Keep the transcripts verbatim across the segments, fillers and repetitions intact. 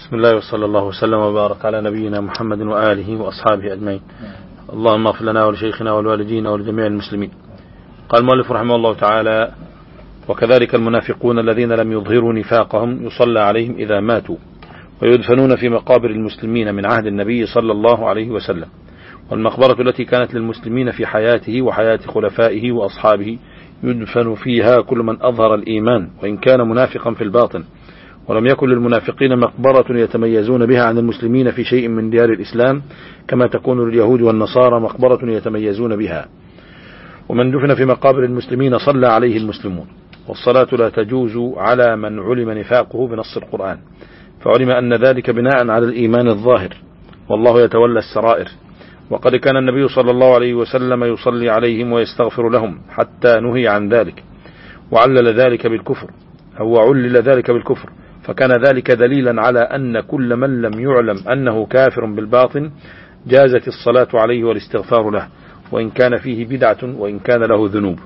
بسم الله وصلى الله وسلم وبارك على نبينا محمد وآله وأصحابه أجمعين. اللهم اغفر لنا ولشيخنا والوالدين ولجميع المسلمين. قال المؤلف رحمه الله تعالى: وكذلك المنافقون الذين لم يظهروا نفاقهم يصلى عليهم إذا ماتوا ويدفنون في مقابر المسلمين من عهد النبي صلى الله عليه وسلم، والمقبرة التي كانت للمسلمين في حياته وحياة خلفائه وأصحابه يدفن فيها كل من أظهر الإيمان وإن كان منافقا في الباطن، ولم يكن للمنافقين مقبرة يتميزون بها عن المسلمين في شيء من ديار الإسلام كما تكون لليهود والنصارى مقبرة يتميزون بها. ومن دفن في مقابر المسلمين صلى عليه المسلمون، والصلاة لا تجوز على من علم نفاقه بنص القرآن، فعلم أن ذلك بناء على الإيمان الظاهر، والله يتولى السرائر. وقد كان النبي صلى الله عليه وسلم يصلي عليهم ويستغفر لهم حتى نهي عن ذلك، وعلل ذلك بالكفر أو علل ذلك بالكفر، فكان ذلك دليلا على أن كل من لم يعلم أنه كافر بالباطن جازت الصلاة عليه والاستغفار له، وإن كان فيه بدعة وإن كان له ذنوب.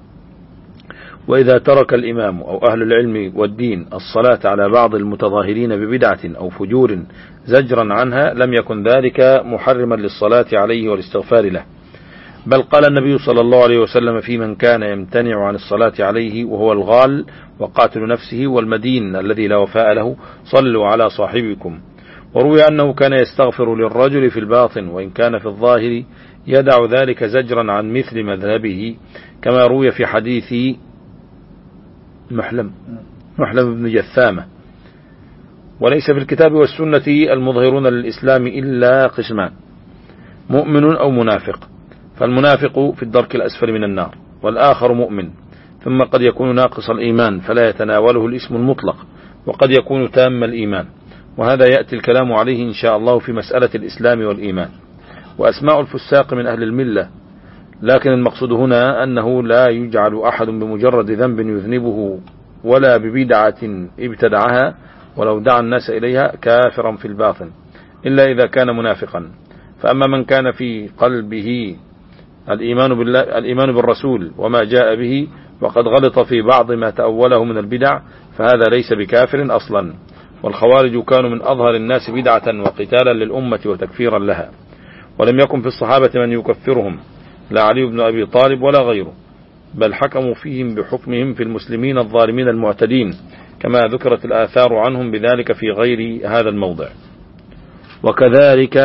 وإذا ترك الإمام أو أهل العلم والدين الصلاة على بعض المتظاهرين ببدعة أو فجور زجرا عنها لم يكن ذلك محرما للصلاة عليه والاستغفار له، بل قال النبي صلى الله عليه وسلم في من كان يمتنع عن الصلاة عليه وهو الغال وقاتل نفسه والمدين الذي لا وفاء له: صلوا على صاحبكم. وروي أنه كان يستغفر للرجل في الباطن وإن كان في الظاهر يدع ذلك زجرا عن مثل مذهبه، كما روي في حديث محلم محلم بن جثامة. وليس في الكتاب والسنة المظهرون للإسلام إلا قسمان: مؤمن أو منافق، فالمنافق في الدرك الأسفل من النار، والآخر مؤمن ثم قد يكون ناقص الإيمان فلا يتناوله الاسم المطلق، وقد يكون تام الإيمان، وهذا يأتي الكلام عليه إن شاء الله في مسألة الإسلام والإيمان. وأسماء الفساق من أهل الملة، لكن المقصود هنا أنه لا يجعل أحد بمجرد ذنب يذنبه ولا ببدعة ابتدعها ولو دعا الناس إليها كافرا في الباطن إلا إذا كان منافقا. فأما من كان في قلبه الإيمان بالله الإيمان بالرسول وما جاء به وقد غلط في بعض ما تأوله من البدع فهذا ليس بكافر أصلا. والخوارج كانوا من أظهر الناس بدعة وقتالا للأمة وتكفيرا لها، ولم يكن في الصحابة من يكفرهم، لا علي بن أبي طالب ولا غيره، بل حكموا فيهم بحكمهم في المسلمين الظالمين المعتدين، كما ذكرت الآثار عنهم بذلك في غير هذا الموضع. وكذلك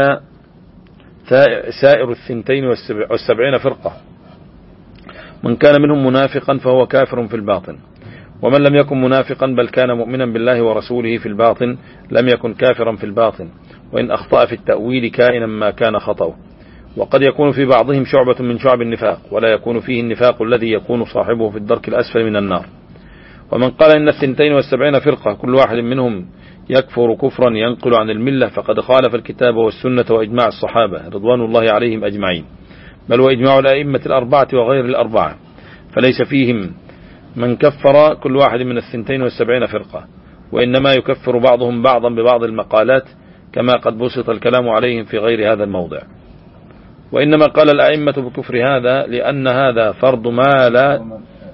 سائر الثنتين والسبعين فرقة، من كان منهم منافقا فهو كافر في الباطن، ومن لم يكن منافقا بل كان مؤمنا بالله ورسوله في الباطن لم يكن كافرا في الباطن، وإن أخطأ في التأويل كائنا ما كان خطأه. وقد يكون في بعضهم شعبة من شعب النفاق، ولا يكون فيه النفاق الذي يكون صاحبه في الدرك الأسفل من النار. ومن قال إن الثنتين والسبعين فرقة كل واحد منهم يكفر كفرا ينقل عن الملة فقد خالف الكتاب والسنة وإجماع الصحابة رضوان الله عليهم أجمعين، بل وإجماع الأئمة الأربعة وغير الأربعة، فليس فيهم من كفر كل واحد من الثنتين والسبعين فرقة، وإنما يكفر بعضهم بعضا ببعض المقالات كما قد بسط الكلام عليهم في غير هذا الموضع. وإنما قال الأئمة بكفر هذا لأن هذا فرض ما لا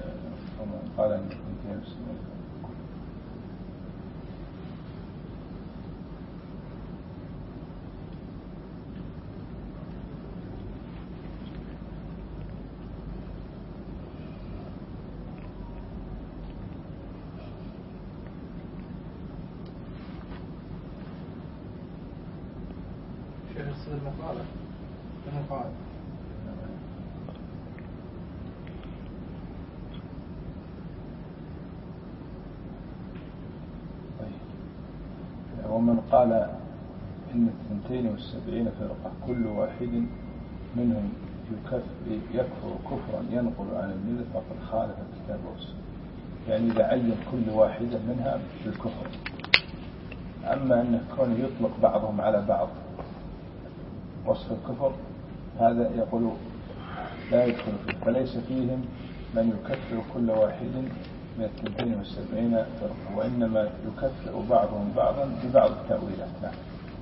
ومن قال إن الثنتين والسبعين فرقة كل واحد منهم يكفر كفرا ينقل عن الملة فقد خالف الكتاب والسنة، يعني إذا عين كل واحدة منها بالكفر. أما أن كون يطلق بعضهم على بعض وصف الكفر هذا يقول لا يدخل فيه، فليس فيهم من يكفر كل واحد من الثنتين والسبعين فرقة، وإنما يكفر بعضهم بعضا ببعض التأويلات. نعم.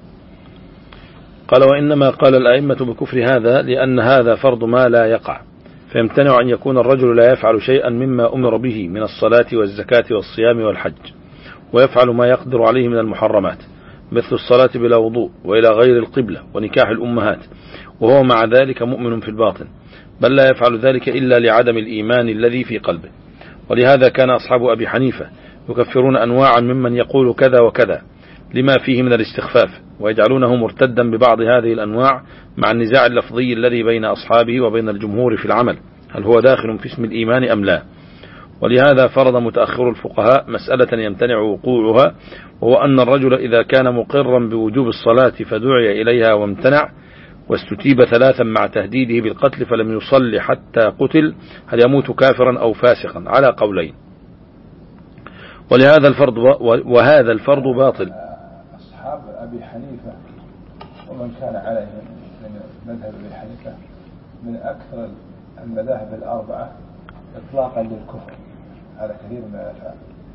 قال: وإنما قال الأئمة بكفر هذا لأن هذا فرض ما لا يقع، فيمتنع أن يكون الرجل لا يفعل شيئا مما أمر به من الصلاة والزكاة والصيام والحج، ويفعل ما يقدر عليه من المحرمات، مثل الصلاة بلا وضوء وإلى غير القبلة ونكاح الأمهات، وهو مع ذلك مؤمن في الباطن، بل لا يفعل ذلك إلا لعدم الإيمان الذي في قلبه. ولهذا كان أصحاب أبي حنيفة يكفرون أنواعا ممن يقول كذا وكذا لما فيه من الاستخفاف، ويجعلونه مرتدا ببعض هذه الأنواع مع النزاع اللفظي الذي بين أصحابه وبين الجمهور في العمل، هل هو داخل في اسم الإيمان أم لا. ولهذا فرض متأخر الفقهاء مسألة يمتنع وقوعها، وهو أن الرجل إذا كان مقرا بوجوب الصلاة فدعي إليها وامتنع واستتيب ثلاثا مع تهديده بالقتل فلم يصلي حتى قتل، هل يموت كافرا أو فاسقا؟ على قولين. ولهذا الفرض وهذا الفرض باطل. أصحاب أبي حنيفة ومن كان عليه من مذهب أبي حنيفة من أكثر المذاهب الأربعة إطلاقا للكفر على كثير من الأفعال،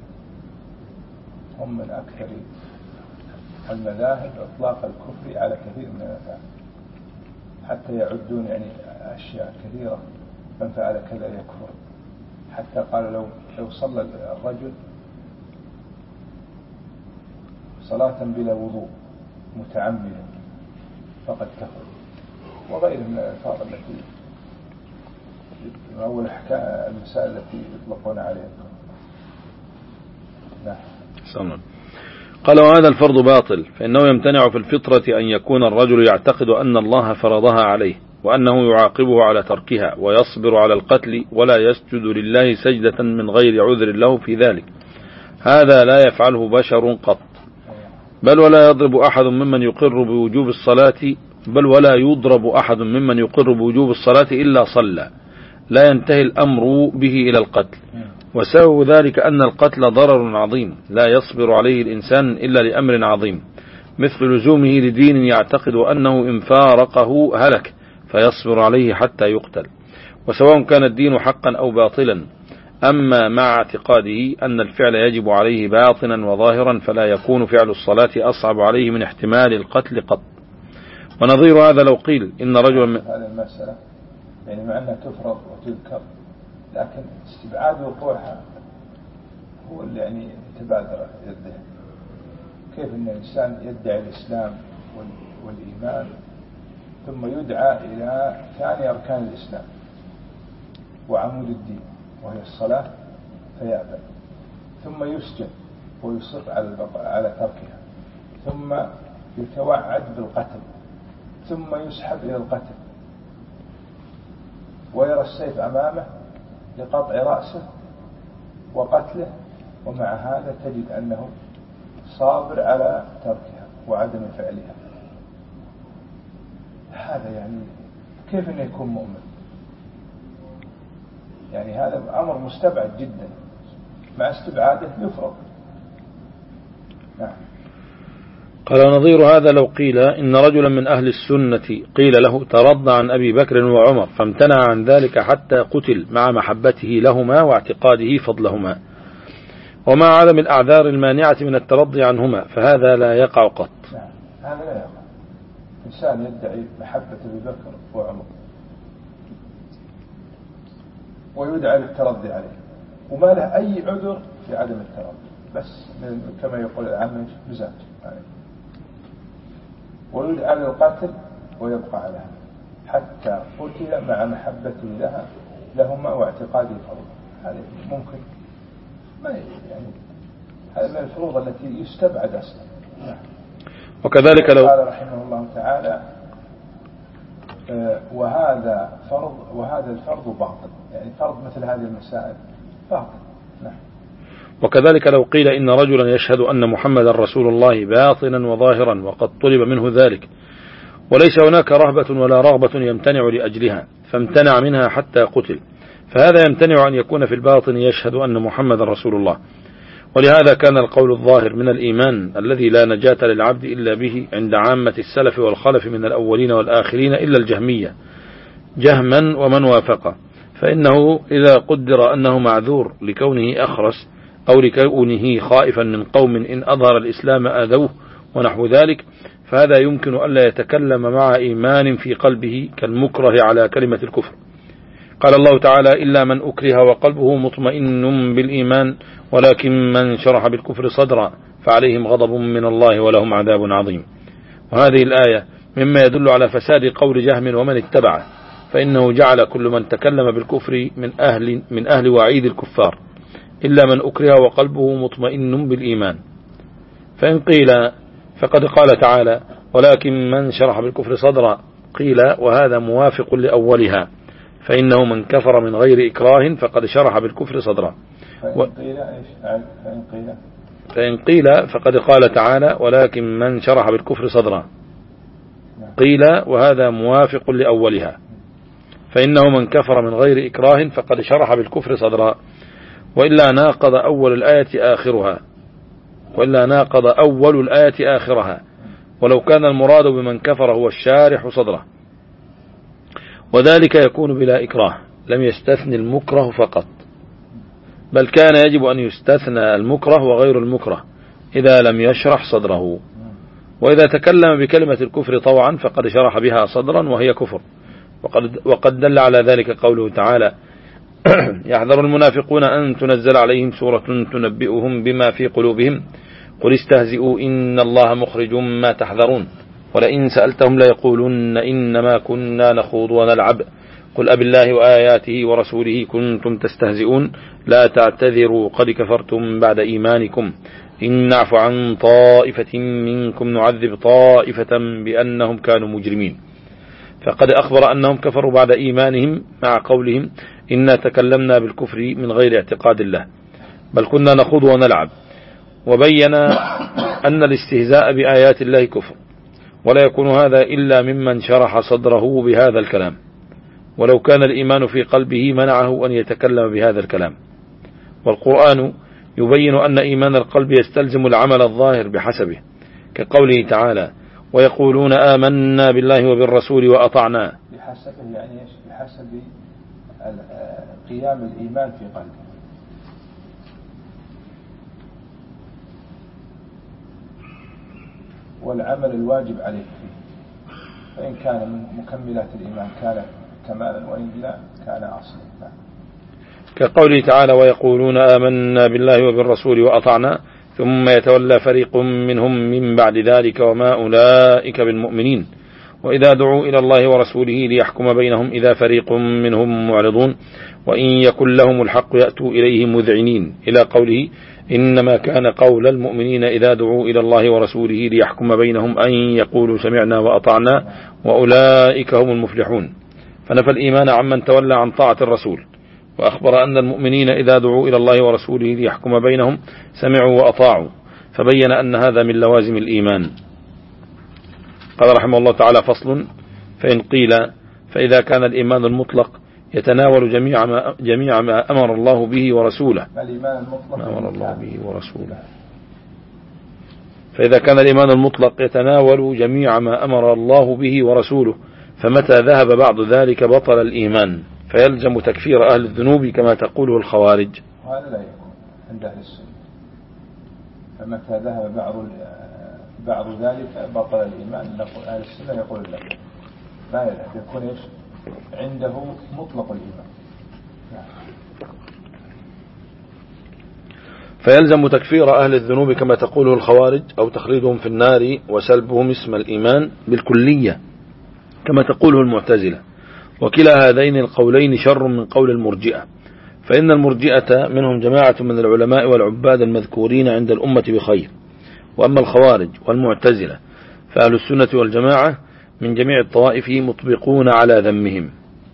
هم من أكثر المذاهب إطلاق الكفر على كثير من الأفعال، حتى يعدون يعني أشياء كثيرة من فعل كذا يكفر، حتى قال لو لو صلى الرجل صلاة بلا وضوء متعمدا فقد كفر، وغير من الألفاظ التي أول أحكام المسائل التي يطلقون عليها. نعم. قال وهذا الفرض باطل، فإنه يمتنع في الفطرة أن يكون الرجل يعتقد أن الله فرضها عليه وأنه يعاقبه على تركها ويصبر على القتل ولا يسجد لله سجدة من غير عذر له في ذلك، هذا لا يفعله بشر قط، بل ولا يضرب أحد ممن يقر بوجوب الصلاة بل ولا يضرب أحد ممن يقر بوجوب الصلاة إلا صلى، لا ينتهي الأمر به إلى القتل. وسبب ذلك أن القتل ضرر عظيم لا يصبر عليه الإنسان إلا لأمر عظيم، مثل لزومه لدين يعتقد أنه إن فارقه هلك فيصبر عليه حتى يقتل، وسواء كان الدين حقا أو باطلا. أما مع اعتقاده أن الفعل يجب عليه باطنا وظاهرا فلا يكون فعل الصلاة أصعب عليه من احتمال القتل قط. ونظير هذا لو قيل إن رجلا من هذه المسألة يعني مع أنها تفرض وتذكر، لكن استبعاد وقوعها هو اللي يعني يتبادر يده. كيف أن الإنسان يدعي الإسلام والإيمان ثم يدعى إلى ثاني أركان الإسلام وعمود الدين وهي الصلاة فيأبى، ثم يسجن ويصر على على تركها، ثم يتوعد بالقتل، ثم يسحب إلى القتل ويرى السيف أمامه لقطع رأسه وقتله، ومع هذا تجد أنه صابر على تركها وعدم فعلها. هذا يعني كيف أن يكون مؤمن؟ يعني هذا أمر مستبعد جدا، مع استبعاده يفرض. نعم. قال نظير هذا لو قيل إن رجلا من أهل السنة قيل له ترضى عن أبي بكر وعمر فامتنع عن ذلك حتى قتل مع محبته لهما واعتقاده فضلهما ومع عدم الأعذار المانعة من الترضي عنهما، فهذا لا يقع قط. نعم. هذا لا يقع. إنسان يدعي محبة أبي بكر وعمر ويدعى للترضي عليه وما له أي عذر في عدم الترضي، بس كما يقول العامة مزاج عليه، ويدعى للقتل ويبقى عليها حتى قتل مع محبته لها لهما واعتقاده فرض. هذا ممكن ما يعني هذا من الفروض التي يستبعد أصلا. وكذلك لو قال رحمه الله تعالى وهذا فرض وهذا الفرض باطل، يعني فرض مثل هذه المسائل باطل. نعم. وكذلك لو قيل إن رجلا يشهد أن محمد رسول الله باطنا وظاهرا وقد طلب منه ذلك وليس هناك رهبة ولا رغبة يمتنع لأجلها فامتنع منها حتى قتل، فهذا يمتنع أن يكون في الباطن يشهد أن محمد رسول الله. ولهذا كان القول الظاهر من الإيمان الذي لا نجاة للعبد إلا به عند عامة السلف والخلف من الأولين والآخرين إلا الجهمية جهما ومن وافقه، فإنه إذا قدر أنه معذور لكونه أخرس أو لكونه خائفا من قوم إن أظهر الإسلام آذوه ونحو ذلك، فهذا يمكن ألا يتكلم مع إيمان في قلبه كالمكره على كلمة الكفر. قال الله تعالى إلا من أكره وقلبه مطمئن بالإيمان ولكن من شرح بالكفر صدرا فعليهم غضب من الله ولهم عذاب عظيم. وهذه الآية مما يدل على فساد قول جهم ومن اتبعه، فإنه جعل كل من تكلم بالكفر من أهل, من أهل وعيد الكفار إلا من أكره وقلبه مطمئن بالإيمان. فإن قيل فقد قال تعالى ولكن من شرح بالكفر صدرا، قيل وهذا موافق لأولها، فإنه من كفر من غير إكراه فقد شرح بالكفر صدرا. فإن قيل, إيش؟ فإن قيل فإن قيل فقد قال تعالى ولكن من شرح بالكفر صدرا، قيل وهذا موافق لأولها، فإنه من كفر من غير إكراه فقد شرح بالكفر صدرا. وإلا ناقض أول الآية آخرها وإلا ناقض أول الآية آخرها ولو كان المراد بمن كفر هو الشارح صدره، وذلك يكون بلا إكراه، لم يستثني المكره فقط، بل كان يجب أن يستثنى المكره وغير المكره إذا لم يشرح صدره. وإذا تكلم بكلمة الكفر طوعا فقد شرح بها صدرا وهي كفر، وقد, وقد دل على ذلك قوله تعالى يحذر المنافقون أن تنزل عليهم سورة تنبئهم بما في قلوبهم قل استهزئوا إن الله مخرج ما تحذرون ولئن سألتهم ليقولن إنما كنا نخوض ونلعب قل أب الله وآياته ورسوله كنتم تستهزئون لا تعتذروا قد كفرتم بعد إيمانكم إن نعف عن طائفة منكم نعذب طائفة بأنهم كانوا مجرمين. فقد أخبر أنهم كفروا بعد إيمانهم مع قولهم إنا تكلمنا بالكفر من غير اعتقاد الله بل كنا نخوض ونلعب، وبين أن الاستهزاء بآيات الله كفر، ولا يكون هذا إلا ممن شرح صدره بهذا الكلام، ولو كان الإيمان في قلبه منعه أن يتكلم بهذا الكلام. والقرآن يبين أن إيمان القلب يستلزم العمل الظاهر بحسبه، كقوله تعالى ويقولون آمنا بالله وبالرسول وأطعنا. بحسبه يعني إيش؟ بحسب قيام الإيمان في قلبه. والعمل الواجب عليه فيه، فإن كان من مكملات الإيمان كان كمالا وإن لا كان أصلا. كقوله تعالى ويقولون آمنا بالله وبالرسول وأطعنا ثم يتولى فريق منهم من بعد ذلك وما أولئك بالمؤمنين وإذا دعوا إلى الله ورسوله ليحكم بينهم إذا فريق منهم معرضون وإن يكن لهم الحق يأتوا إليه مذعنين إلى قوله إنما كان قول المؤمنين إذا دعوا إلى الله ورسوله ليحكم بينهم أن يقولوا سمعنا وأطعنا وأولئك هم المفلحون. فنفى الإيمان عمن تولى عن طاعة الرسول، وأخبر أن المؤمنين إذا دعوا إلى الله ورسوله ليحكم بينهم سمعوا وأطاعوا، فبين أن هذا من لوازم الإيمان. قال رحمه الله تعالى فصل فإن قيل فإذا كان الإيمان المطلق يتناول جميع ما, جميع ما أمر الله به ورسوله الإيمان المطلق ما أمر الله به ورسوله فإذا كان الإيمان المطلق يتناول جميع ما أمر الله به ورسوله فمتى ذهب بعض ذلك بطل الإيمان، فيلزم تكفير أهل الذنوب كما تقوله الخوارج. وهذا لا يكون عند أهل السنة، فمتى ذهب بعض بعض ذلك بطل الإيمان، نقول أهل السنة يقول لا ما يذهب، يكون إيش عنده مطلق الإيمان. فيلزم تكفير أهل الذنوب كما تقوله الخوارج أو تخليدهم في النار وسلبهم اسم الإيمان بالكلية كما تقوله المعتزلة. وكلا هذين القولين شر من قول المرجئة، فإن المرجئة منهم جماعة من العلماء والعباد المذكورين عند الأمة بخير، وأما الخوارج والمعتزلة فأهل السنة والجماعة من جميع الطوائف مطبقون على ذمهم.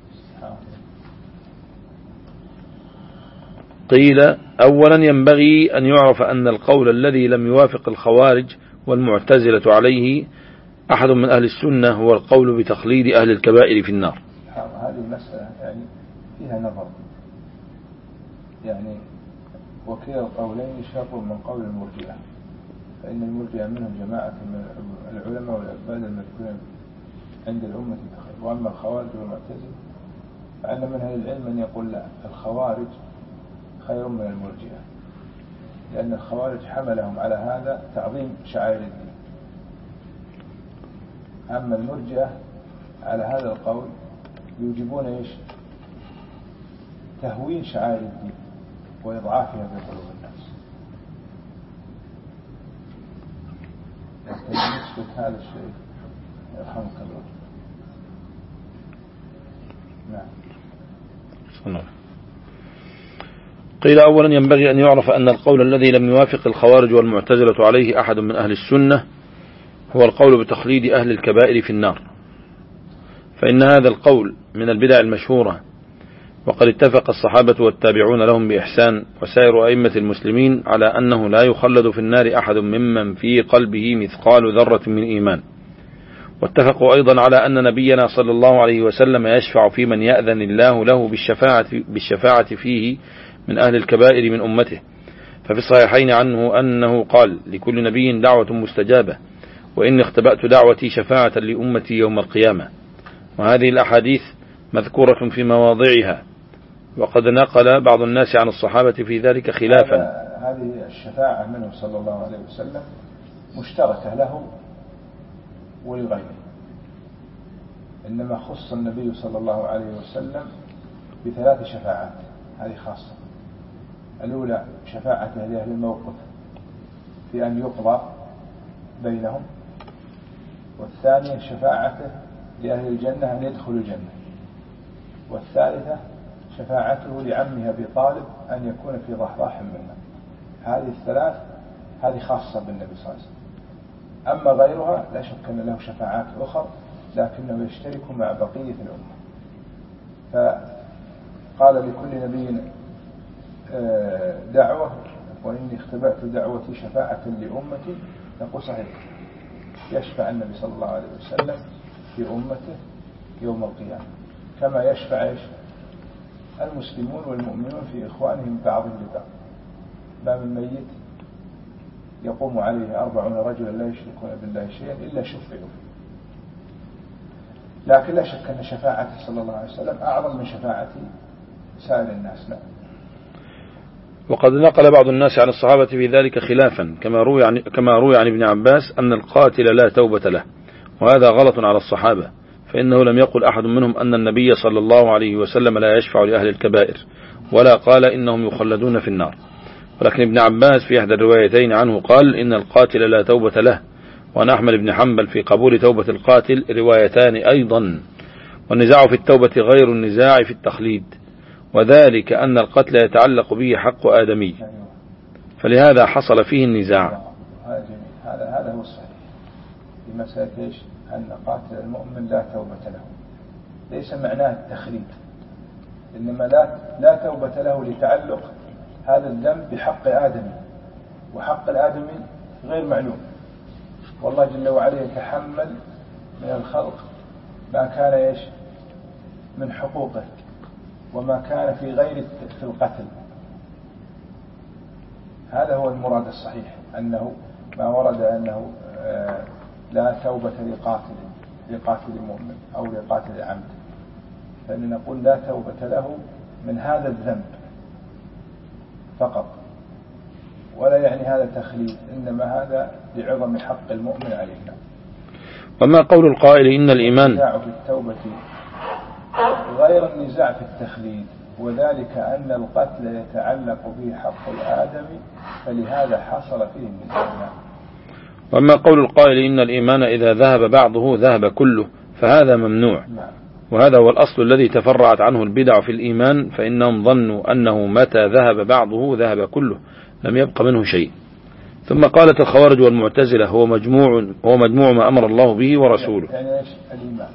قيل أولا ينبغي أن يعرف أن القول الذي لم يوافق الخوارج والمعتزلة عليه أحد من أهل السنة هو القول بتخليد أهل الكبائر في النار. هذه المسألة يعني فيها نظر، يعني وكلا القولين شر من قول المرجئة، فإن المرجئة منهم جماعة من العلماء والعباد المذكورين عند الأمة بخير، وأما الخوارج والمعتزلة فأن من أهل العلم من يقول لا، الخوارج خير من المرجئة، لأن الخوارج حملهم على هذا تعظيم شعائر الدين، أما المرجئة على هذا القول يوجبون إيش تهوين شعائر الدين وإضعافها في قلوب الناس. نثبت هذا الشيء يرحمك الله. نعم. قيل أولا ينبغي أن يعرف أن القول الذي لم يوافق الخوارج والمعتزلة عليه أحد من أهل السنة هو القول بتخليد أهل الكبائر في النار، فإن هذا القول من البدع المشهورة، وقد اتفق الصحابة والتابعون لهم بإحسان وسائر أئمة المسلمين على أنه لا يخلد في النار أحد ممن في قلبه مثقال ذرة من إيمان. واتفقوا أيضا على أن نبينا صلى الله عليه وسلم يشفع في من يأذن الله له بالشفاعة, بالشفاعة فيه من أهل الكبائر من أمته، ففي الصحيحين عنه أنه قال: لكل نبي دعوة مستجابة، وإني اختبأت دعوتي شفاعة لأمتي يوم القيامة. وهذه الأحاديث مذكورة في مواضعها، وقد نقل بعض الناس عن الصحابة في ذلك خلافا. هذه الشفاعة منه صلى الله عليه وسلم مشتركة له ولغيره، إنما خص النبي صلى الله عليه وسلم بثلاث شفاعات، هذه خاصة. الأولى شفاعته لأهل الموقف في أن يقضى بينهم، والثانية شفاعته لأهل الجنة أن يدخلوا الجنة، والثالثة شفاعته لعمه أبي طالب أن يكون في ضحضاح منه. هذه الثلاث هذه خاصة بالنبي صلى الله عليه وسلم. أما غيرها لا شك أن له شفاعات أخرى، لكنه يشترك مع بقية الأمة. فقال: لكل نبي دعوة، وإني اختبأت دعوتي شفاعة لأمتي. نقول صحيح، يشفع النبي صلى الله عليه وسلم في أمته يوم القيامة، كما يشفع إيش المسلمون والمؤمنون في إخوانهم بعضهم لبعض. باب الميت يقوم عليه أربعون رجلا لا يشركون بالله شيئا إلا شفعوا فيه. لكن لا شك أن شفاعته صلى الله عليه وسلم أعظم من شفاعة سائر الناس. لا. وقد نقل بعض الناس عن الصحابة في ذلك خلافا، كما روي عن, كما روي عن ابن عباس أن القاتل لا توبة له، وهذا غلط على الصحابة، فإنه لم يقل أحد منهم أن النبي صلى الله عليه وسلم لا يشفع لأهل الكبائر، ولا قال إنهم يخلدون في النار. ولكن ابن عباس في إحدى الروايتين عنه قال إن القاتل لا توبة له، وأن أحمد بن حنبل في قبول توبة القاتل روايتان أيضا. والنزاع في التوبة غير النزاع في التخليد، وذلك أن القتل يتعلق به حق آدمي، فلهذا حصل فيه النزاع. هذا هذا هو الصحيح في مسألة إيش؟ أن قاتل المؤمن لا توبة له، ليس معناه التخليد، إنما لا لا توبة له لتعلق هذا الذنب بحق آدمي، وحق الآدمي غير معلوم، والله جل وعلا يتحمل من الخلق ما كان إيش من حقوقه، وما كان في غير في القتل. هذا هو المراد الصحيح، أنه ما ورد أنه لا توبة لقاتل لقاتل مؤمن أو لقاتل عمد، فإن نقول لا توبة له من هذا الذنب فقط، ولا يعني هذا تخليد، إنما هذا لعظم حق المؤمن علينا. وما قول القائل إن الإيمان النزاع في التوبة غير النزاع في التخليد، وذلك أن القتل يتعلق به حق الآدمي، فلهذا حصل فيه النزاع. وما قول القائل إن الإيمان إذا ذهب بعضه ذهب كله، فهذا ممنوع. وهذا هو الأصل الذي تفرعت عنه البدع في الإيمان، فإنهم ظنوا أنه متى ذهب بعضه ذهب كله، لم يبق منه شيء. ثم قالت الخوارج والمعتزلة هو مجموع هو مجموع ما أمر الله به ورسوله، يعني إيش الإيمان؟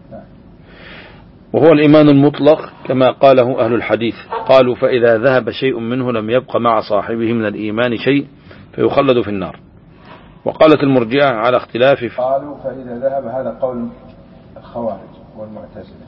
وهو الإيمان المطلق كما قاله أهل الحديث، قالوا فإذا ذهب شيء منه لم يبق مع صاحبه من الإيمان شيء فيخلد في النار. وقالت المرجئة على اختلاف، قالوا فإذا ذهب، هذا قول الخوارج والمعتزلة،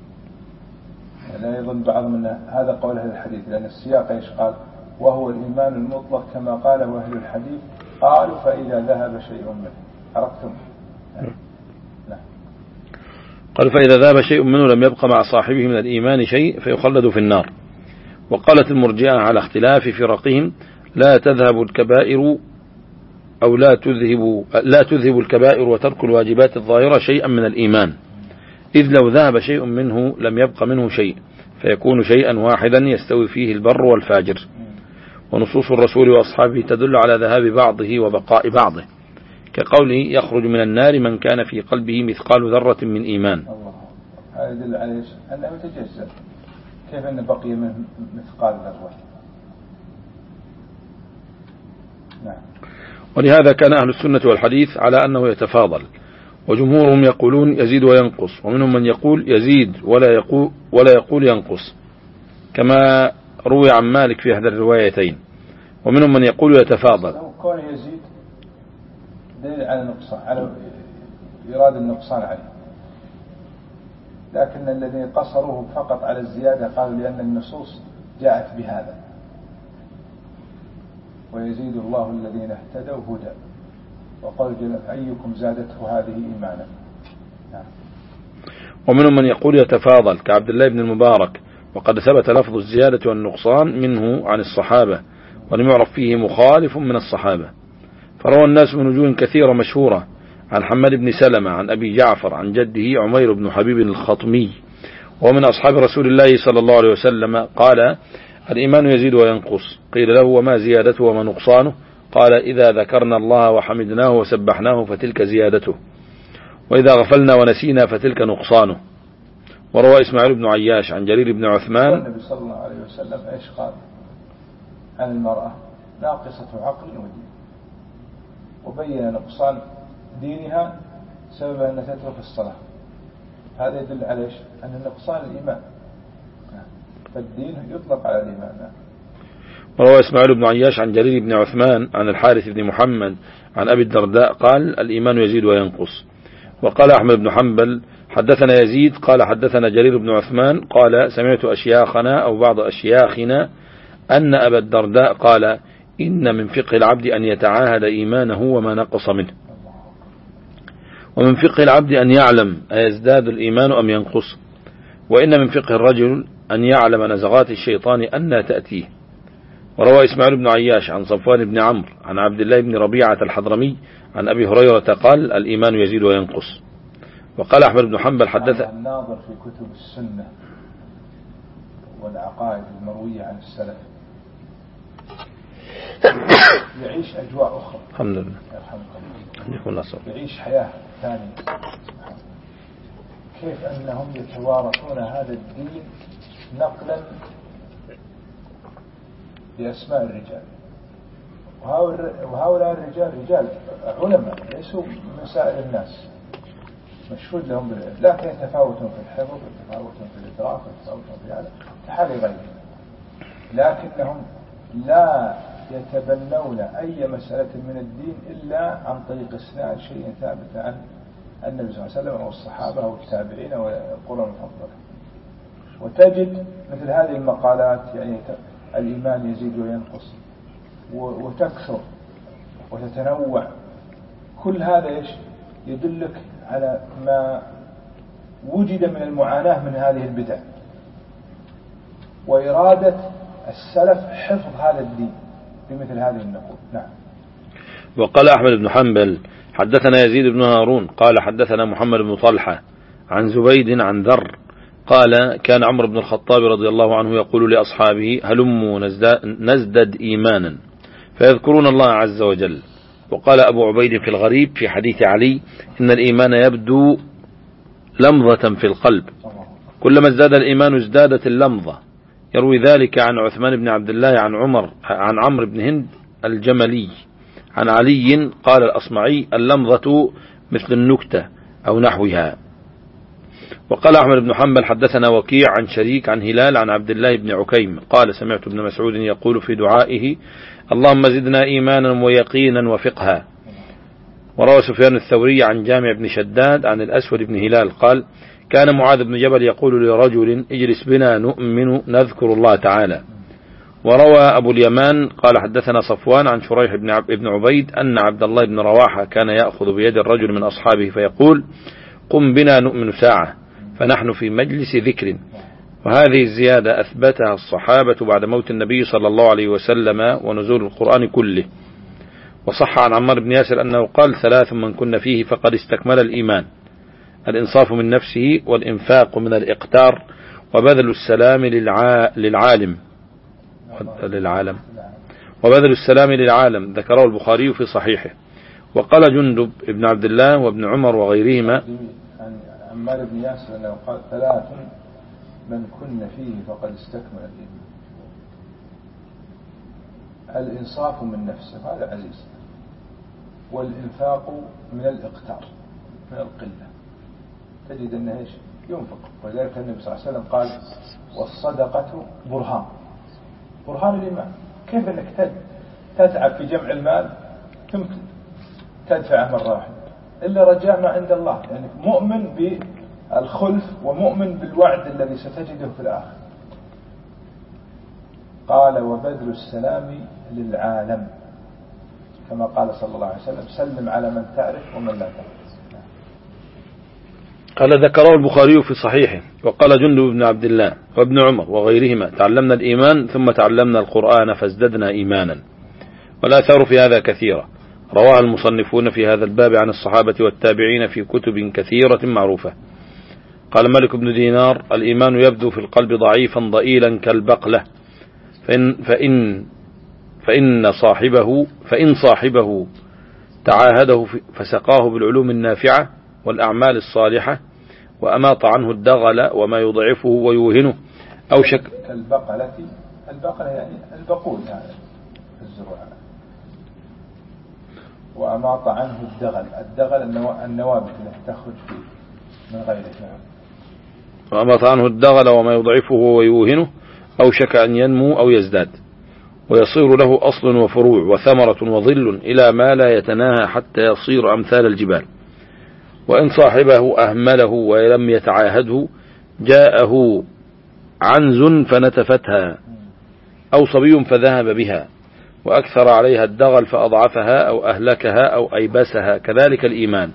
لا يظن بعضهم أن هذا قول أهل الحديث، لأن السياق إيش قال؟ وهو الإيمان المطلق كما قاله أهل الحديث، قالوا فإذا ذهب شيء منه. عرفتم؟ لا. قال فإذا ذهب شيء منه لم يبق مع صاحبه من الإيمان شيء فيخلد في النار. وقالت المرجئة على اختلاف فرقهم لا تذهب الكبائر أو لا تذهب لا تذهب الكبائر وترك الواجبات الظاهرة شيئا من الإيمان، إذ لو ذهب شيء منه لم يبق منه شيء، فيكون شيئا واحدا يستوي فيه البر والفاجر. ونصوص الرسول وأصحابه تدل على ذهاب بعضه وبقاء بعضه، كقوله يخرج من النار من كان في قلبه مثقال ذرة من إيمان. الله، هذا يدل على ايش؟ أنه يتجزأ. كيف أن بقي منه مثقال ذرة؟ نعم. ولهذا كان أهل السنة والحديث على أنه يتفاضل، وجمهورهم يقولون يزيد وينقص، ومنهم من يقول يزيد ولا يقول, ولا يقول ينقص كما روي عن مالك في إحدى الروايتين، ومنهم من يقول يتفاضل. كون يزيد دليل على النقصان، على إرادة النقصان عليه، لكن الذين قصروه فقط على الزيادة قالوا لأن النصوص جاءت بهذا، ويزيد الله الذين اهتدوا هدى، وقال جل أيكم زادته هذه إيمانا. نعم. ومنهم من يقول يتفاضل كعبد الله بن المبارك، وقد ثبت لفظ الزيادة والنقصان منه عن الصحابة، ولم يعرف فيه مخالف من الصحابة. فروى الناس من وجوه كثيرة مشهورة عن حماد بن سلمة عن أبي جعفر عن جده عمير بن حبيب الخطمي، ومن أصحاب رسول الله صلى الله عليه وسلم قال الإيمان يزيد وينقص. قيل له وما زيادته وما نقصانه؟ قال إذا ذكرنا الله وحمدناه وسبحناه فتلك زيادته، وإذا غفلنا ونسينا فتلك نقصانه. وروى إسماعيل بن عياش عن جرير بن عثمان النبي صلى الله عليه وسلم إيش قال عن المرأة؟ ناقصة عقل ودين، وبين نقصان دينها سبب أن تترك الصلاة. هذا يدل على إيش؟ أن نقصان الإيمان، فالدين يطلق على الإيمان. وروى إسماعيل بن عياش عن جرير بن عثمان عن الحارث بن محمد عن أبي الدرداء قال الإيمان يزيد وينقص. وقال أحمد بن حنبل حدثنا يزيد قال حدثنا جرير بن عثمان قال سمعت أشياخنا أو بعض أشياخنا أن أبا الدرداء قال إن من فقه العبد أن يتعاهد إيمانه وما نقص منه، ومن فقه العبد أن يعلم أيزداد الإيمان أم ينقص، وإن من فقه الرجل أن يعلم نزغات الشيطان أن تأتيه. وروى إسماعيل بن عياش عن صفوان بن عمرو عن عبد الله بن ربيعة الحضرمي عن أبي هريرة قال الإيمان يزيد وينقص. وقال أحمد بن حنبل حدث الناظر في كتب السنة والعقائد المروية عن السلف يعيش أجواء أخرى. الحمد لله. يرحمكم. يعيش حياة ثانية. كيف أنهم يتوارثون هذا الدين نقلا بأسماء الرجال، وهؤلاء الرجال رجال علماء ليسوا من سائر الناس مشهود لهم بالعلم، لكن يتفاوتون في الحفظ يتفاوتون في الإدراك يتفاوتون في هذا كحال غيرهم، لكنهم لا يتبنون أي مسألة من الدين إلا عن طريق إسناد شيء ثابت عن النبي صلى الله عليه وسلم أو الصحابة أو التابعين والقرون المفضلة. وتجد مثل هذه المقالات يعني الإيمان يزيد وينقص وتكثر وتتنوع، كل هذا إيش يدلك على ما وجد من المعاناة من هذه البدع، وإرادة السلف حفظ هذا الدين بمثل هذه النقول. نعم. وقال أحمد بن حنبل حدثنا يزيد بن هارون قال حدثنا محمد بن طلحة عن زبيد عن ذر قال كان عمر بن الخطاب رضي الله عنه يقول لأصحابه هلموا نزدد إيمانا، فيذكرون الله عز وجل. وقال أبو عبيد في الغريب في حديث علي إن الإيمان يبدو لمضة في القلب، كلما ازداد الإيمان ازدادت اللمضة. يروي ذلك عن عثمان بن عبد الله عن عمر عن عمرو بن هند الجملي عن علي قال الأصمعي اللمضة مثل النكتة أو نحوها. وقال أحمد بن حنبل حدثنا وكيع عن شريك عن هلال عن عبد الله بن عكيم قال سمعت ابن مسعود يقول في دعائه اللهم زدنا إيمانا ويقينا وفقها. وروى سفيان الثوري عن جامع بن شداد عن الأسود بن هلال قال كان معاذ بن جبل يقول لرجل اجلس بنا نؤمن نذكر الله تعالى. وروى أبو اليمان قال حدثنا صفوان عن شريح بن عبيد أن عبد الله بن رواحة كان يأخذ بيد الرجل من أصحابه فيقول قم بنا نؤمن ساعة فنحن في مجلس ذكر. وهذه الزيادة أثبتها الصحابة بعد موت النبي صلى الله عليه وسلم ونزول القرآن كله. وصح عن عمار بن ياسر أنه قال ثلاث من كن فيه فقد استكمل الإيمان: الإنصاف من نفسه، والإنفاق من الإقتار، وبذل السلام للع... للعالم للعالم وبذل السلام للعالم. ذكره البخاري في صحيحه. وقال جندب بن عبد الله وابن عمر وغيرهما عن عمار بن ياسر أنه قال ثلاث من كن فيه فقد استكمل الإيمان: الإنصاف من نفسه، هذا عزيز، والإنفاق من الإقتار، من القلة، تجد أنه إيش ينفق. ولذلك النبي صلى الله عليه وسلم قال: والصدقة برهان، برهان الإيمان. كيف أنك تتعب في جمع المال ثم تدفعه مرة واحدة إلا رجاء ما عند الله، يعني مؤمن بالخلف ومؤمن بالوعد الذي ستجده في الآخر. قال: وبذل السلام للعالم، كما قال صلى الله عليه وسلم: سلم على من تعرف ومن لا تعرف. قال: ذكره البخاري في صحيحه. وقال جندب بن عبد الله وابن عمر وغيرهما: تعلمنا الإيمان ثم تعلمنا القرآن فازددنا إيمانا. والآثار في هذا كثيرة، رواها المصنفون في هذا الباب عن الصحابة والتابعين في كتب كثيرة معروفة. قال مالك بن دينار: الإيمان يبدو في القلب ضعيفا ضئيلا كالبقلة، فإن, فإن, فإن صاحبه فإن صاحبه تعاهده فسقاه بالعلوم النافعة والأعمال الصالحة وأماط عنه الدغل وما يضعفه ويوهنه أو شك. كالبقلة، البقلة يعني البقول يعني الزروع، وأماط عنه الدغل، الدغل النوابت التي تخرج من غيره. وأماط عنه الدغل وما يضعفه ويوهنه أو شك أن ينمو أو يزداد، ويصير له أصل وفروع وثمرة وظل إلى ما لا يتناهى حتى يصير أمثال الجبال. وإن صاحبه أهمله ولم يتعاهده جاءه عنز فنتفتها أو صبي فذهب بها وأكثر عليها الدغل فأضعفها أو أهلكها أو أيبسها، كذلك الإيمان.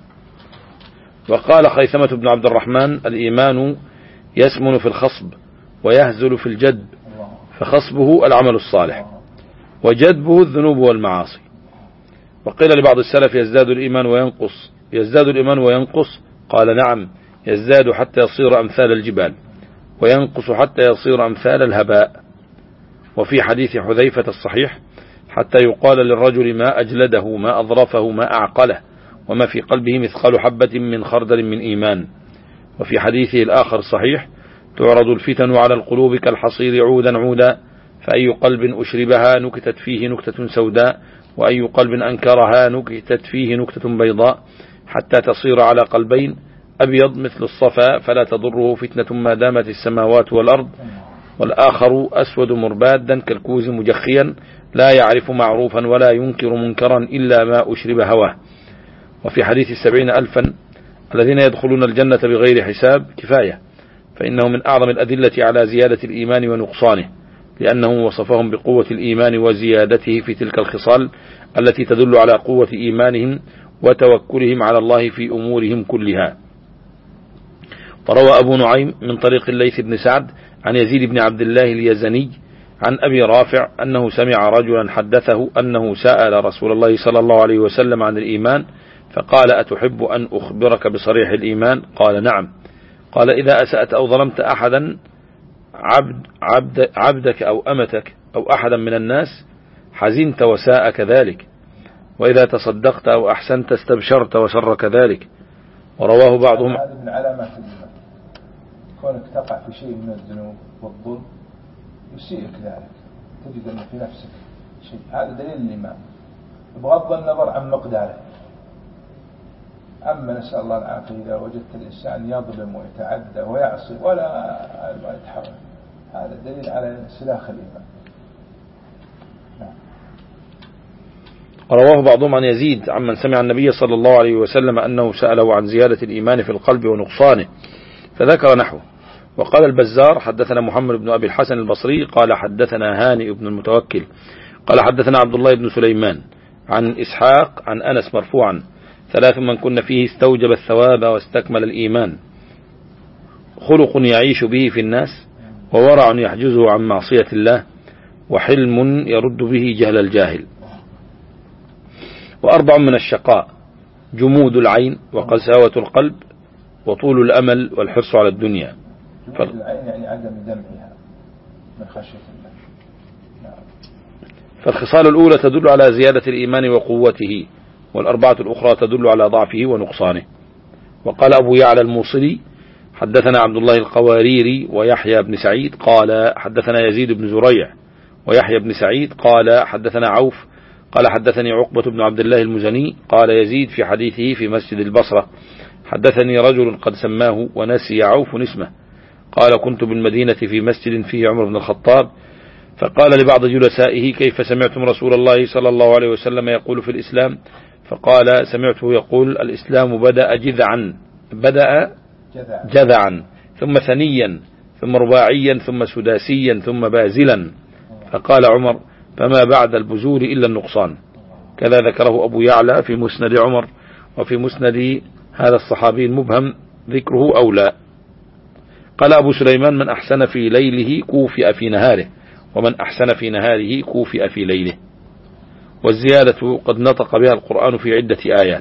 وقال خيثمة بن عبد الرحمن: الإيمان يسمن في الخصب ويهزل في الجدب، فخصبه العمل الصالح وجدبه الذنوب والمعاصي. وقيل لبعض السلف: يزداد الإيمان وينقص يزداد الإيمان وينقص قال: نعم، يزداد حتى يصير أمثال الجبال وينقص حتى يصير أمثال الهباء. وفي حديث حذيفة الصحيح: حتى يقال للرجل ما أجلده ما أظرفه ما أعقله وما في قلبه مثقال حبة من خردل من إيمان. وفي حديثه الآخر الصحيح: تعرض الفتن على القلوب كالحصير عودا عودا، فأي قلب أشربها نكتت فيه نكتة سوداء، وأي قلب أنكرها نكتت فيه نكتة بيضاء، حتى تصير على قلبين أبيض مثل الصفا فلا تضره فتنة ما دامت السماوات والأرض، والآخر أسود مربادا كالكوز مجخيا لا يعرف معروفا ولا ينكر منكرا إلا ما أشرب هواه. وفي حديث السبعين ألفا الذين يدخلون الجنة بغير حساب كفاية، فإنه من أعظم الأدلة على زيادة الإيمان ونقصانه، لأنه وصفهم بقوة الإيمان وزيادته في تلك الخصال التي تدل على قوة إيمانهم وتوكلهم على الله في أمورهم كلها. وروى أبو نعيم من طريق الليث بن سعد عن يزيد بن عبد الله اليزني عن أبي رافع أنه سمع رجلا حدثه أنه سأل رسول الله صلى الله عليه وسلم عن الإيمان فقال: أتحب أن أخبرك بصريح الإيمان؟ قال: نعم. قال: إذا أسأت أو ظلمت أحدا عبد عبد عبدك أو أمتك أو أحدا من الناس حزنت وساء كذلك، وإذا تصدقت أو أحسنت استبشرت وسر كذلك. ورواه بعضهم: هذا من علامات الإيمان، كونك تقع في شيء من الذنوب والظلم يسيئك ذلك، تجد أن في نفسك شيء، هذا دليل الإيمان بغض النظر عن مقداره. أما نسأل الله العافية إذا وجدت الإنسان يظلم ويتعدى ويعصي ولا يتحرك، هذا دليل على سلاخ الإيمان. رواه بعضهم عن يزيد عمن سمع النبي صلى الله عليه وسلم أنه سأله عن زيادة الإيمان في القلب ونقصانه فذكر نحوه. وقال البزار: حدثنا محمد بن أبي الحسن البصري قال حدثنا هانئ بن المتوكل قال حدثنا عبد الله بن سليمان عن إسحاق عن أنس مرفوعا: ثلاث من كن فيه استوجب الثواب واستكمل الإيمان: خلق يعيش به في الناس، وورع يحجزه عن معصية الله، وحلم يرد به جهل الجاهل. وأربع من الشقاء: جمود العين وقساوة القلب وطول الأمل والحرص على الدنيا. جمود العين يعني عدم دمعها من خشية الله. فالخصال الأولى تدل على زيادة الإيمان وقوته، والأربعة الأخرى تدل على ضعفه ونقصانه. وقال أبو يعلى الموصلي حدثنا عبد الله القواريري ويحيى بن سعيد قال حدثنا يزيد بن زريع ويحيى بن سعيد قال حدثنا عوف قال حدثني عقبة بن عبد الله المزني قال يزيد في حديثه في مسجد البصرة حدثني رجل قد سماه ونسي عوف اسمه قال كنت بالمدينة في مسجد فيه عمر بن الخطاب فقال لبعض جلسائه كيف سمعتم رسول الله صلى الله عليه وسلم يقول في الإسلام؟ فقال سمعته يقول الإسلام بدأ جذعا بدأ جذعا ثم ثنيا ثم رباعيا ثم سداسيا ثم بازلا. فقال عمر فما بعد البزول إلا النقصان. كذا ذكره أبو يعلى في مسند عمر وفي مسند هذا الصحابي المبهم ذكره أولى. قال أبو سليمان من أحسن في ليله كوفئ في نهاره ومن أحسن في نهاره كوفئ في ليله. والزيادة قد نطق بها القرآن في عدة آيات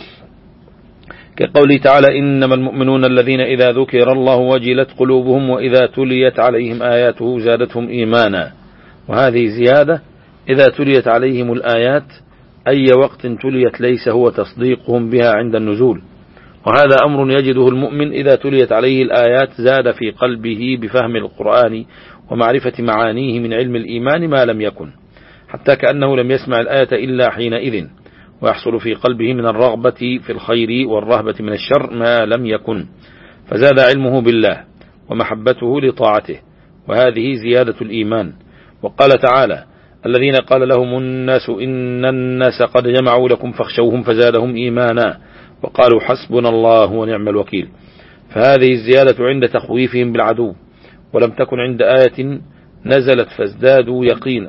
كقوله تعالى إنما المؤمنون الذين إذا ذكر الله وجلت قلوبهم وإذا تليت عليهم آياته زادتهم إيمانا. وهذه زيادة إذا تليت عليهم الآيات أي وقت تليت ليس هو تصديقهم بها عند النزول. وهذا أمر يجده المؤمن إذا تليت عليه الآيات زاد في قلبه بفهم القرآن ومعرفة معانيه من علم الإيمان ما لم يكن حتى كأنه لم يسمع الآية إلا حينئذ ويحصل في قلبه من الرغبة في الخير والرهبة من الشر ما لم يكن فزاد علمه بالله ومحبته لطاعته وهذه زيادة الإيمان. وقال تعالى الذين قال لهم الناس إن الناس قد جمعوا لكم فاخشوهم فزادهم إيمانا وقالوا حسبنا الله ونعم الوكيل. فهذه الزيادة عند تخويفهم بالعدو ولم تكن عند آية نزلت فازدادوا يقينا.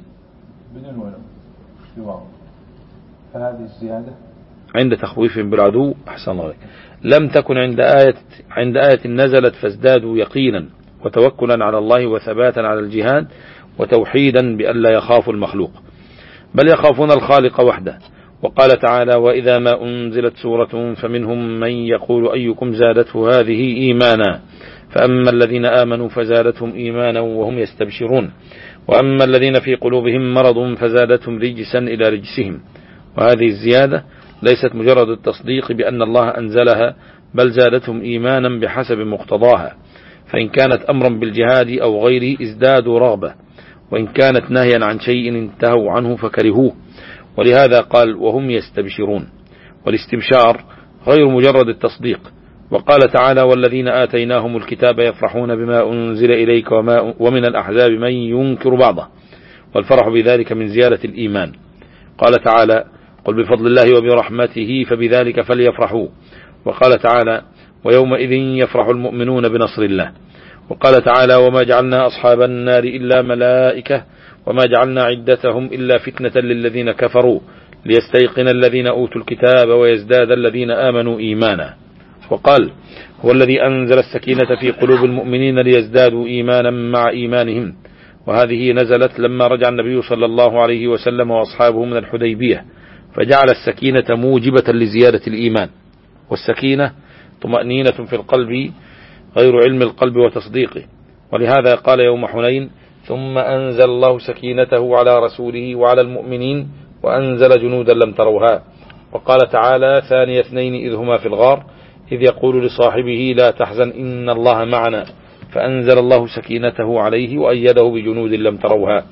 فهذه الزيادة عند تخويفهم بالعدو أحسن الله لم تكن عند آية عند آية نزلت فازدادوا يقينا وتوكلا على الله وثباتا على الجهاد وتوحيدا بأن لا يخافوا المخلوق بل يخافون الخالق وحده. وقال تعالى وإذا ما أنزلت سورة فمنهم من يقول أيكم زادته هذه إيمانا فأما الذين آمنوا فزادتهم إيمانا وهم يستبشرون وأما الذين في قلوبهم مرض فزادتهم رجسا إلى رجسهم. وهذه الزيادة ليست مجرد التصديق بأن الله أنزلها بل زادتهم إيمانا بحسب مقتضاها فإن كانت أمرا بالجهاد أو غيره ازدادوا رغبة وإن كانت نهيا عن شيء انتهوا عنه فكرهوه. ولهذا قال وهم يستبشرون والاستبشار غير مجرد التصديق. وقال تعالى والذين آتيناهم الكتاب يفرحون بما أنزل إليك وما ومن الأحزاب من ينكر بعضه والفرح بذلك من زيادة الإيمان. قال تعالى قل بفضل الله وبرحمته فبذلك فليفرحوا. وقال تعالى ويومئذ يفرح المؤمنون بنصر الله. وقال تعالى وما جعلنا أصحاب النار إلا ملائكة وما جعلنا عدتهم إلا فتنة للذين كفروا ليستيقن الذين أوتوا الكتاب ويزداد الذين آمنوا إيمانا. وقال هو الذي أنزل السكينة في قلوب المؤمنين ليزدادوا إيمانا مع إيمانهم. وهذه نزلت لما رجع النبي صلى الله عليه وسلم وأصحابه من الحديبية فجعل السكينة موجبة لزيادة الإيمان. والسكينة طمأنينة في القلب غير علم القلب وتصديقه. ولهذا قال يوم حنين ثم أنزل الله سكينته على رسوله وعلى المؤمنين وأنزل جنودا لم تروها. وقال تعالى ثاني اثنين إذ هما في الغار إذ يقول لصاحبه لا تحزن إن الله معنا فأنزل الله سكينته عليه وأيده بجنود لم تروها.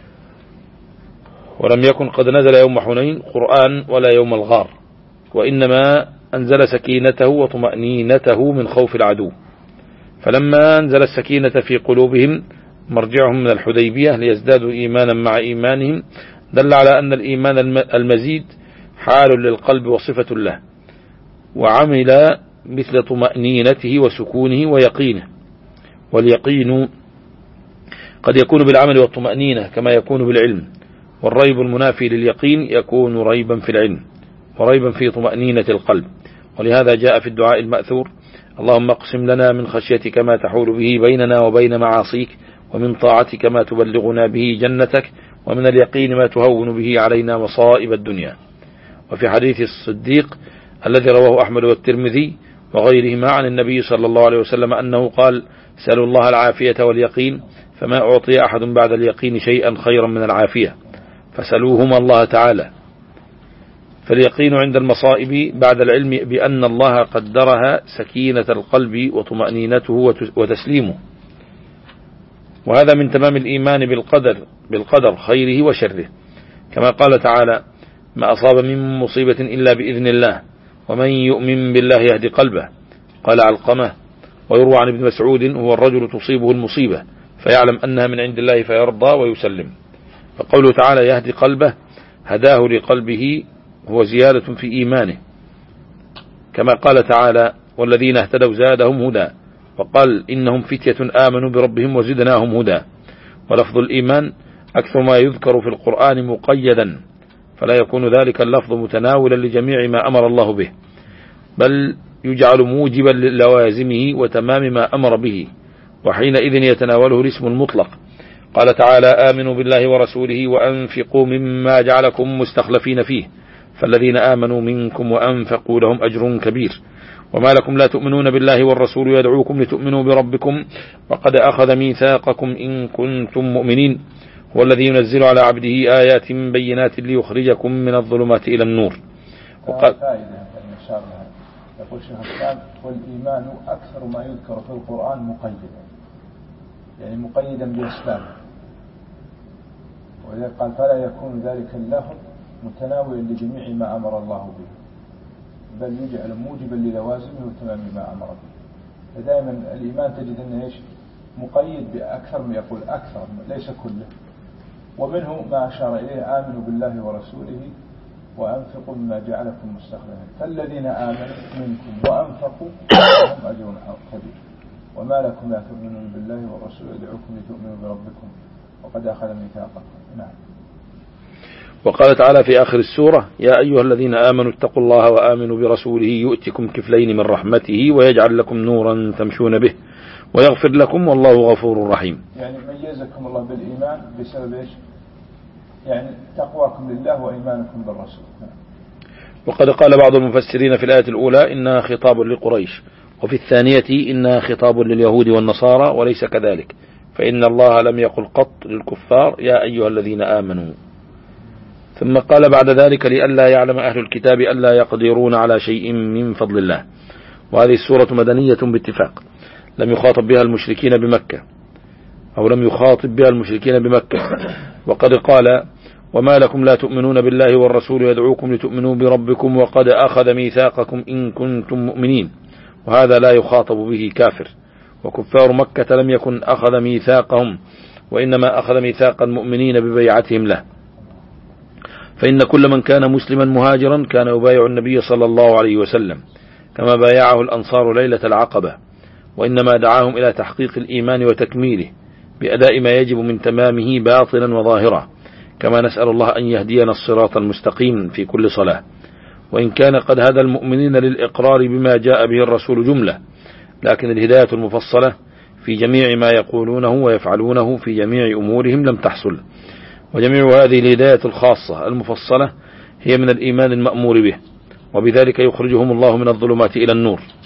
ولم يكن قد نزل يوم حنين قرآن ولا يوم الغار وإنما أنزل سكينته وطمأنينته من خوف العدو. فلما أنزل السكينة في قلوبهم مرجعهم من الحديبية ليزدادوا إيمانا مع إيمانهم دل على أن الإيمان المزيد حال للقلب وصفة له وعمل مثل طمأنينته وسكونه ويقينه. واليقين قد يكون بالعمل والطمأنينة كما يكون بالعلم. والريب المنافي لليقين يكون ريبا في العلم وريبا في طمأنينة القلب. ولهذا جاء في الدعاء المأثور اللهم اقسم لنا من خشيتك ما تحول به بيننا وبين معاصيك ومن طاعتك ما تبلغنا به جنتك ومن اليقين ما تهون به علينا مصائب الدنيا. وفي حديث الصديق الذي رواه أحمد والترمذي وغيرهما عن النبي صلى الله عليه وسلم أنه قال سألوا الله العافية واليقين فما أعطي أحد بعد اليقين شيئا خيرا من العافية فسألوهما الله تعالى. فاليقين عند المصائب بعد العلم بأن الله قدرها سكينة القلب وطمأنينته وتسليمه، وهذا من تمام الإيمان بالقدر بالقدر خيره وشره، كما قال تعالى: ما أصاب من مصيبة إلا بإذن الله ومن يؤمن بالله يهدي قلبه. قال علقمة: ويروى عن ابن مسعود: هو الرجل تصيبه المصيبة فيعلم أنها من عند الله فيرضى ويسلم. فقوله تعالى يهدي قلبه هداه لقلبه هو زيادة في إيمانه، كما قال تعالى: والذين اهتدوا زادهم هدى، وقال: إنهم فتية آمنوا بربهم وزدناهم هدى. ولفظ الإيمان أكثر ما يذكر في القرآن مقيدا، فلا يكون ذلك اللفظ متناولا لجميع ما أمر الله به، بل يجعل موجبا للوازمه وتمام ما أمر به، وحينئذ يتناوله الاسم المطلق. قال تعالى: آمنوا بالله ورسوله وأنفقوا مما جعلكم مستخلفين فيه فالذين آمنوا منكم وأنفقوا لهم أجر كبير. وما لكم لا تؤمنون بالله والرسول يدعوكم لتؤمنوا بربكم وقد أخذ ميثاقكم إن كنتم مؤمنين هو الذي ينزل على عبده آيات بينات ليخرجكم من الظلمات إلى النور. وقال يقول شيخ الإسلام: والإيمان أكثر ما يذكر في القرآن مقيدا، يعني مقيدا بأسباب، وإذا قال فلا يكون ذلك اللفظ متناولا لجميع ما أمر الله به، بل يجعل موجبا للوازمه وتمام ما أمر به. فدائما الإيمان تجد أنه إيش مقيد بأكثر ما يقول أكثر ليس كله، ومنه ما أشار إليه: آمنوا بالله ورسوله وأنفقوا مما جعلكم مستخلفين فالذين آمنوا منكم وأنفقوا لهم أجر كبير. وما لكم لا تؤمنون بالله والرسول يدعوكم لتؤمنوا بربكم وقد أخذ ميثاقكم. نعم. وقال تعالى في آخر السورة: يا أيها الذين آمنوا اتقوا الله وآمنوا برسوله يؤتكم كفلين من رحمته ويجعل لكم نورا تمشون به ويغفر لكم والله غفور رحيم. يعني ميزكم الله بالإيمان بسبب إيش؟ يعني تقواكم لله وإيمانكم بالرسول. وقد قال بعض المفسرين في الآية الأولى إنها خطاب لقريش، وفي الثانية إنها خطاب لليهود والنصارى، وليس كذلك، فإن الله لم يقل قط للكفار يا أيها الذين آمنوا. ثم قال بعد ذلك: لئلا يعلم أهل الكتاب ألا يقدرون على شيء من فضل الله. وهذه السورة مدنية باتفاق، لم يخاطب بها المشركين بمكة أو لم يخاطب بها المشركين بمكة. وقد قال: وما لكم لا تؤمنون بالله والرسول يدعوكم لتؤمنوا بربكم وقد أخذ ميثاقكم إن كنتم مؤمنين، وهذا لا يخاطب به كافر. وكفار مكة لم يكن أخذ ميثاقهم، وإنما أخذ ميثاق المؤمنين ببيعتهم له، فإن كل من كان مسلما مهاجرا كان يبايع النبي صلى الله عليه وسلم كما بايعه الأنصار ليلة العقبة، وإنما دعاهم إلى تحقيق الإيمان وتكميله بأداء ما يجب من تمامه باطنا وظاهرا، كما نسأل الله أن يهدينا الصراط المستقيم في كل صلاة. وإن كان قد هدى المؤمنين للإقرار بما جاء به الرسول جملة، لكن الهداية المفصلة في جميع ما يقولونه ويفعلونه في جميع أمورهم لم تحصل. وجميع هذه الهداية الخاصة المفصلة هي من الإيمان المأمور به، وبذلك يخرجهم الله من الظلمات إلى النور.